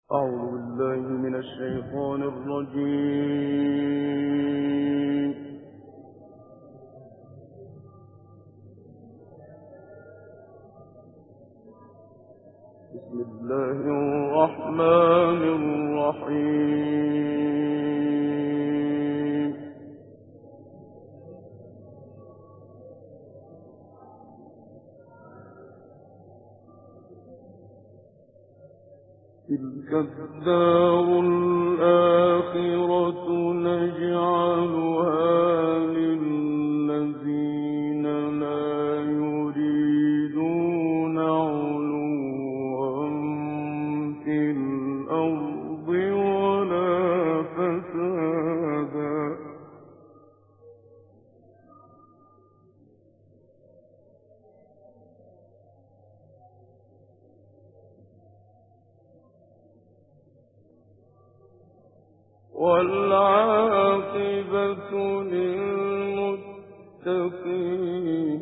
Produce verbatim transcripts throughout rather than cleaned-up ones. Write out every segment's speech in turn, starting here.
أعوذ بالله من الشيطان الرجيم. بسم الله الرحمن الرحيم. تلك الدار الآخرة نجعلها للذين لا يريدون علوا في الأرض ولا فسادا والعاقبة للمتقين.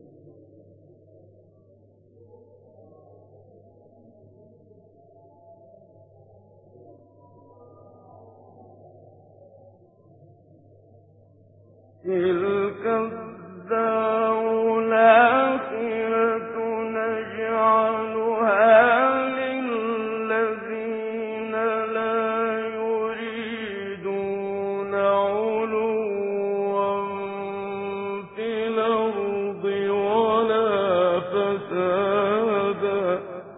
تلك الدار الآخرة نجعلها للذين لا يريدون علوا في الأرض ولا فسادا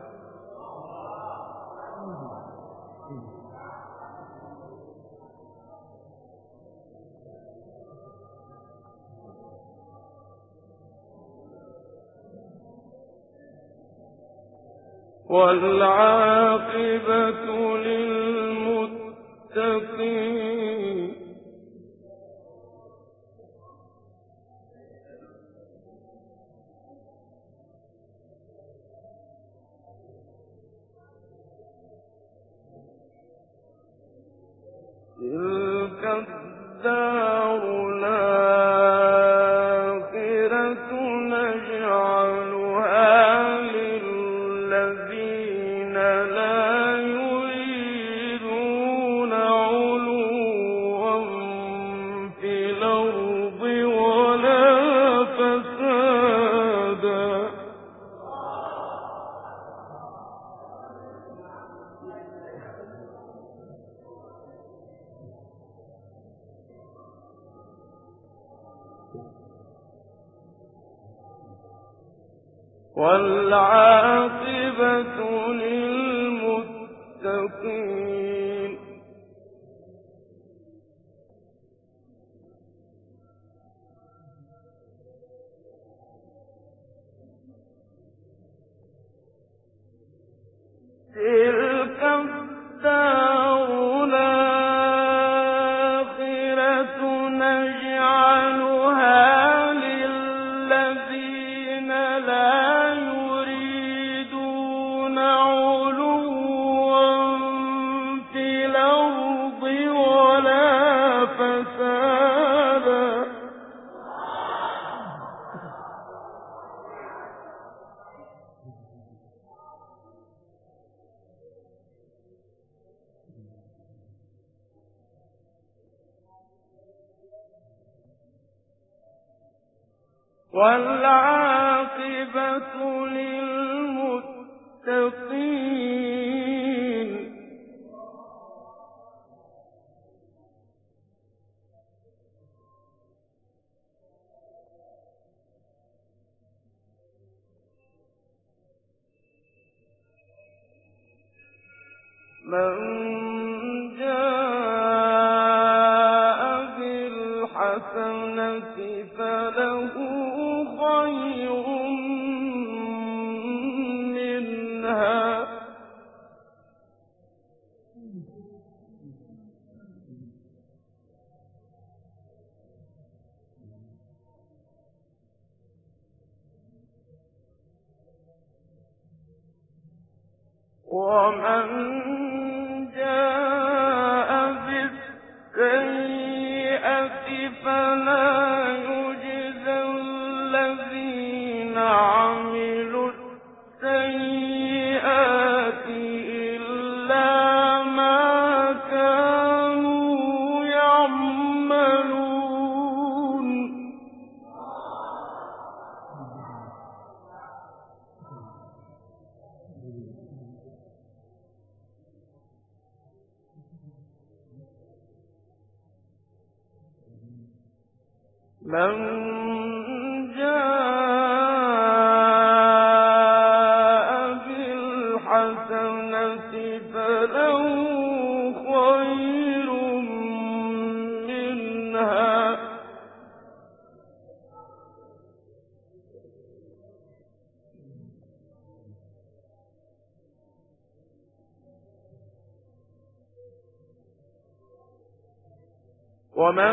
والعاقبة للمتقين. تلك الدار الآخرة نجعلها للذين لا يريدون علوا في الأرض ولا فسادا والعاقبة للمتقين. تلك الدار الآخرة نجعلها للذين لا يريدون علوا في الأرض ولا فسادا والعاقبة للمتقين. من جاء بالحسنة فله خير منها ومن جاء بالسيئة فلا يجزى الذين عملوا السيئات إلا من جاء بالحسنة فله خير منها ومن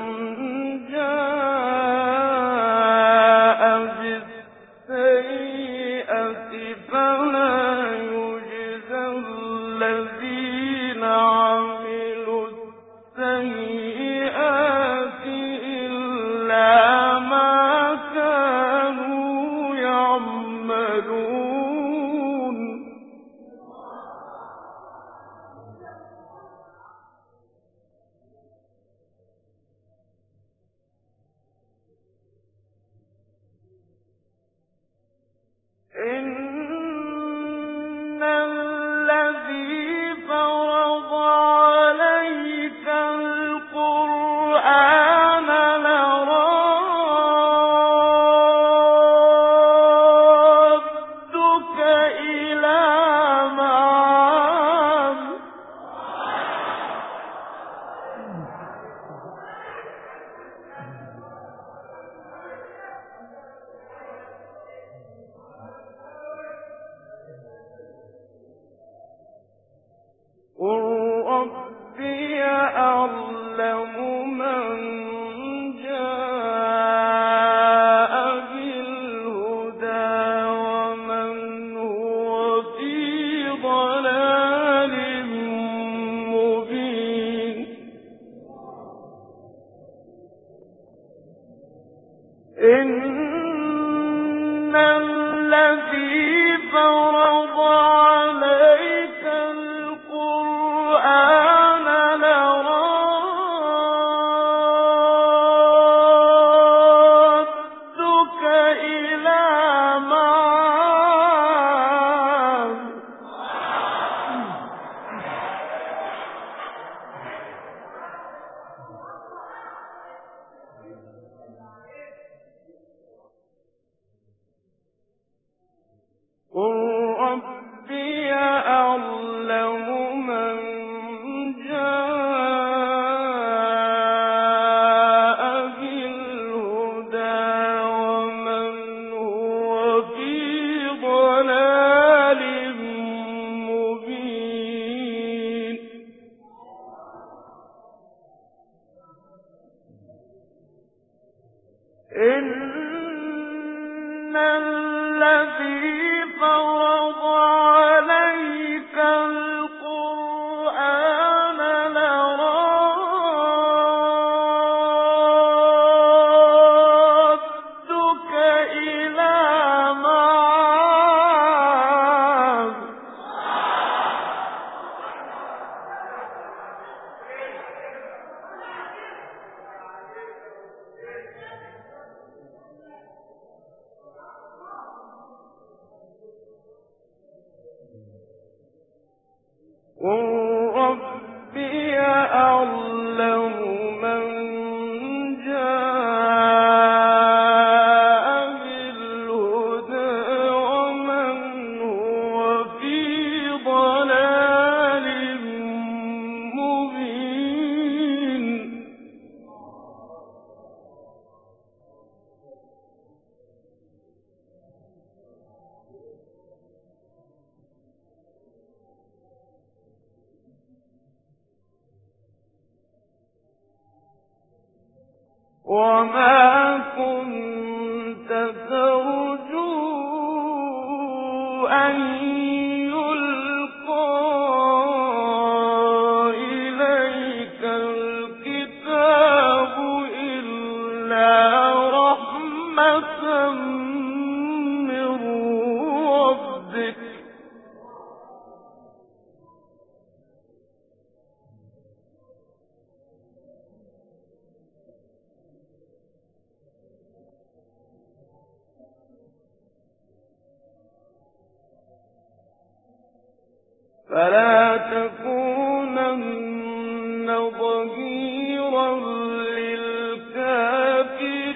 جاء بالسيئة فلا يجزى الذين عملوا السيئات إلا ما كانوا يعملون إن الذي فرض عليك القرآن لرادك إلى معاد قل ربي أعلم من جاء بالهدى ومن هو في ضلال مبين إن الذي فرض عليك القرآن لرادك إلى معاد قل ربي أعلم من جاء بالهدى ومن هو في ضلال مبين إن الذي فرض عليك القرآن لرادك إلى معاد قل ربي أعلم من جاء بالهدى ومن هو في ضلال مبين وما كنت ترجو أن يلقى إليك الكتاب إلا رحمة من ربك فلا تكونن ظهيرا للكافرين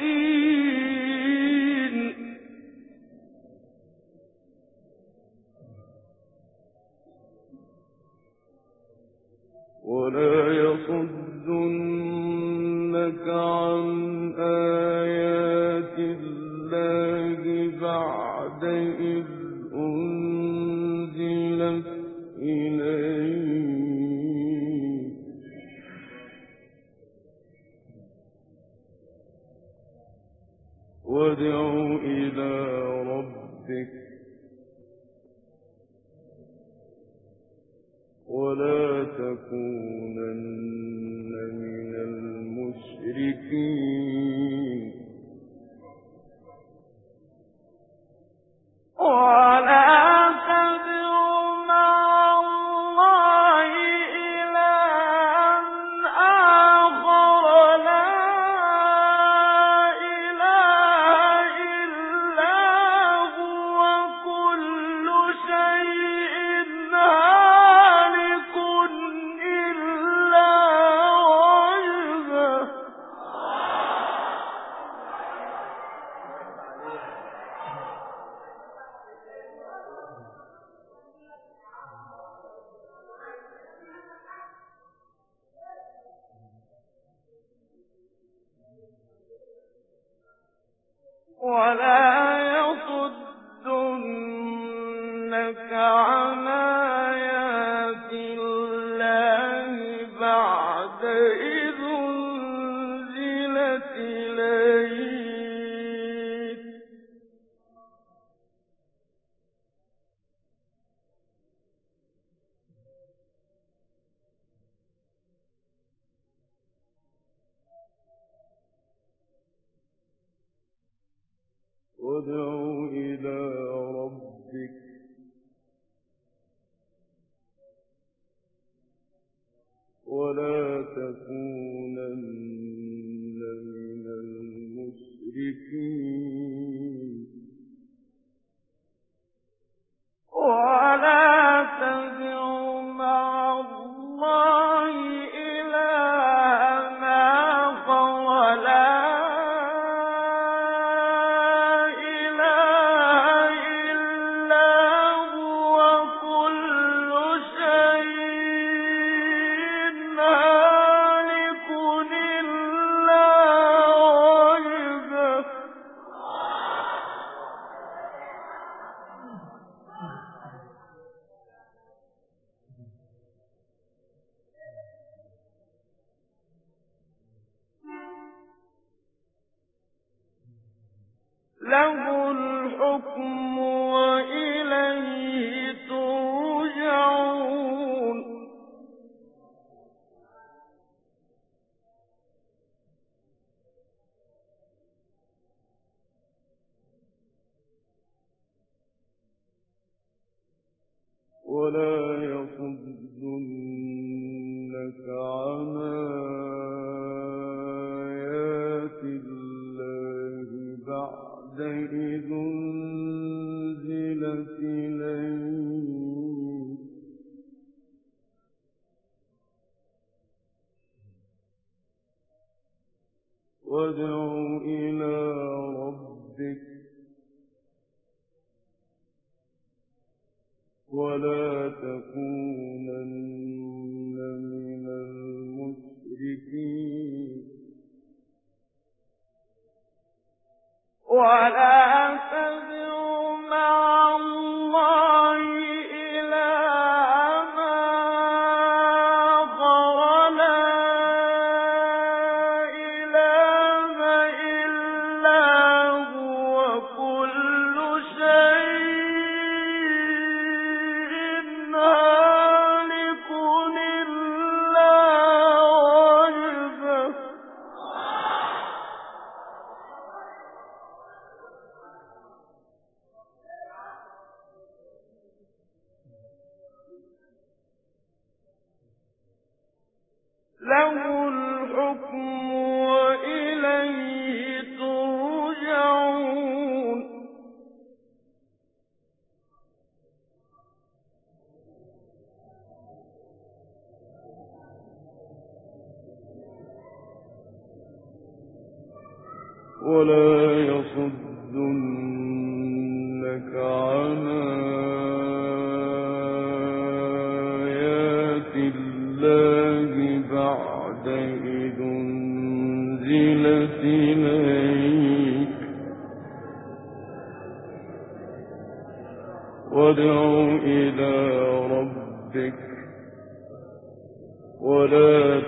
ولا يصدنك عن آيات الله بعد إذ أنزلت إليك وادع إلى ربك ولا تكونن من المشركين ولا تدع مع الله إلها آخر لا إله إلا هو كل شيء هالك إلا وجهه ولا يصدنك عن آيات الله بعد إذ أنزلت إليك وادع إلى ربك ولا تكونن من المشركين ولا تدع مع الله إلها آخر لا إله إلا هو كل شيء هالك إلا وجهه له الحكم وإليه ترجعون ولا يصدنك عن آيات الله بعد إذ أنزلت إليك وادع إلى ربك ولا تكونن من المشركين ولا تدع مع الله إلها آخر لا إله إلا هو كل شيء هالك إلا وجهه له الحكم وإليه ترجعون ولا يصدنك عن آيات الله إليك وادع إلى ربك ولا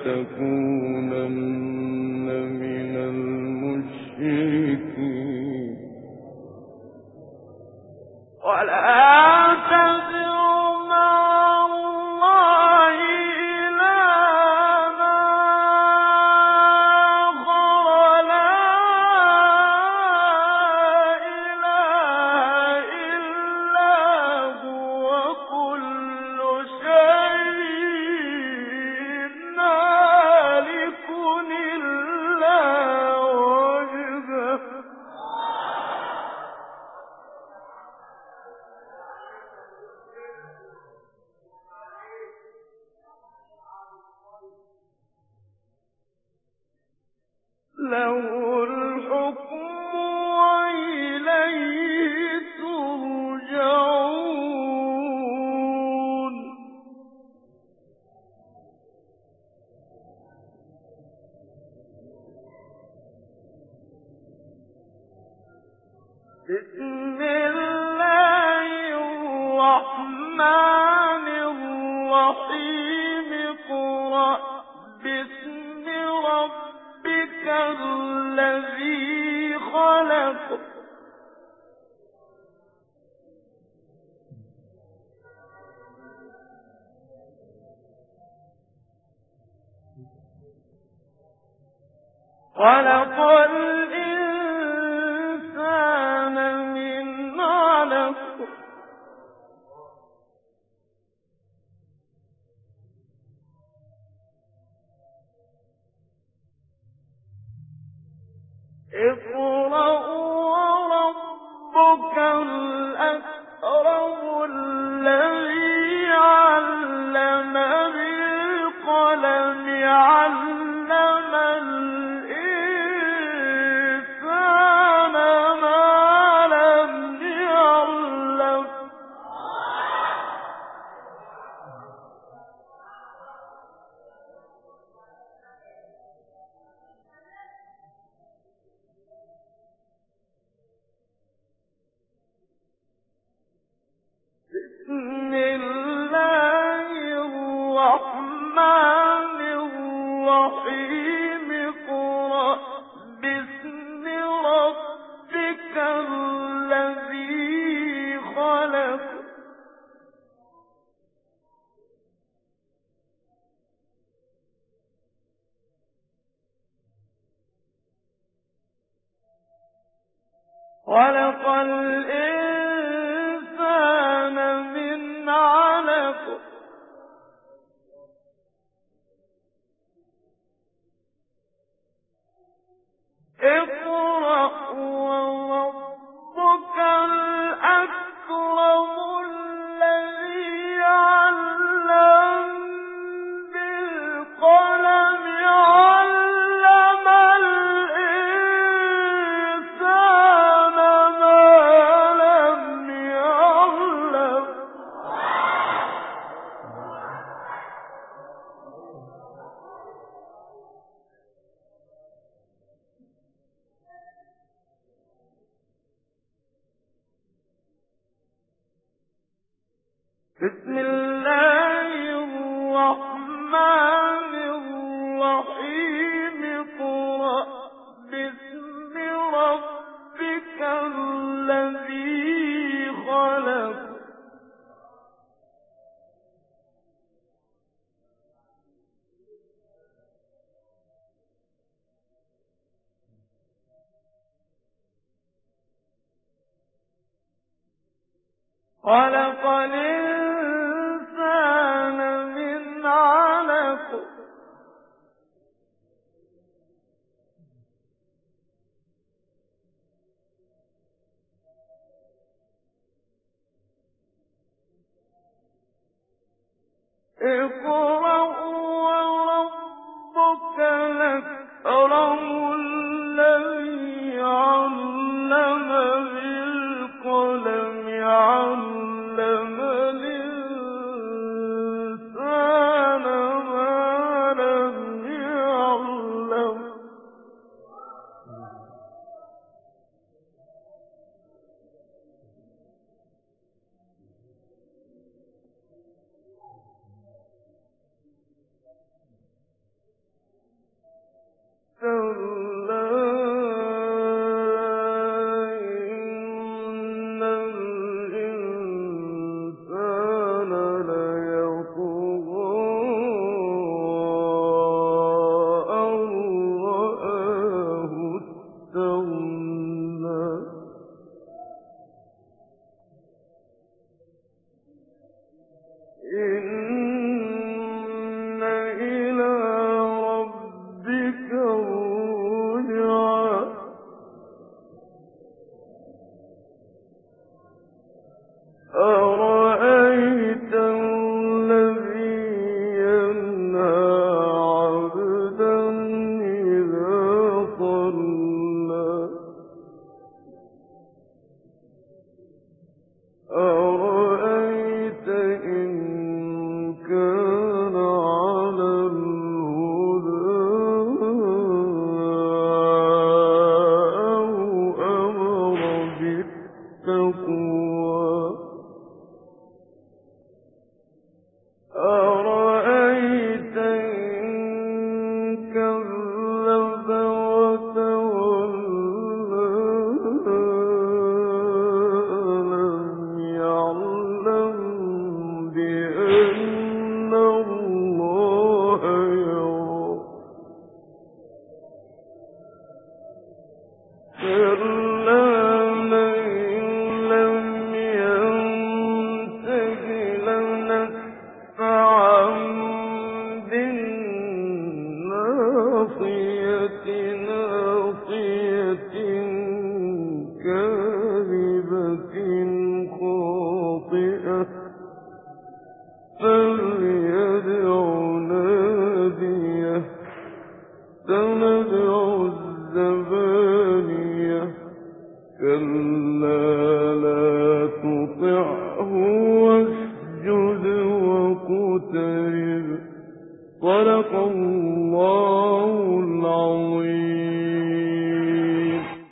تكونن من المشركين ولا تدع مع الله إلها آخر لا إله إلا هو كل شيء هالك إلا وجهه له الحكم وإليه ترجعون بسم الله الرحمن الرحيم اقرأ باسم ربك الذي خلق خلق الإنسان من علق اقرأ وربك الأكرم الذي علم بالقلم علم الإنسان ما لم يعلم بسم الله الرحمن الرحيم اقرأ باسم ربك الذي خلق خلق الإنسان من علق اقرأ وربك الأكرم الذي علم بالقلم علم الإنسان ما لم يعلم بسم الله الرحمن الرحيم اقرأ باسم ربك الذي خلق خلق الإنسان من علق اقرأ وربك الأكرم الذي علم بالقلم علم الإنسان ما لم يعلم صدق الله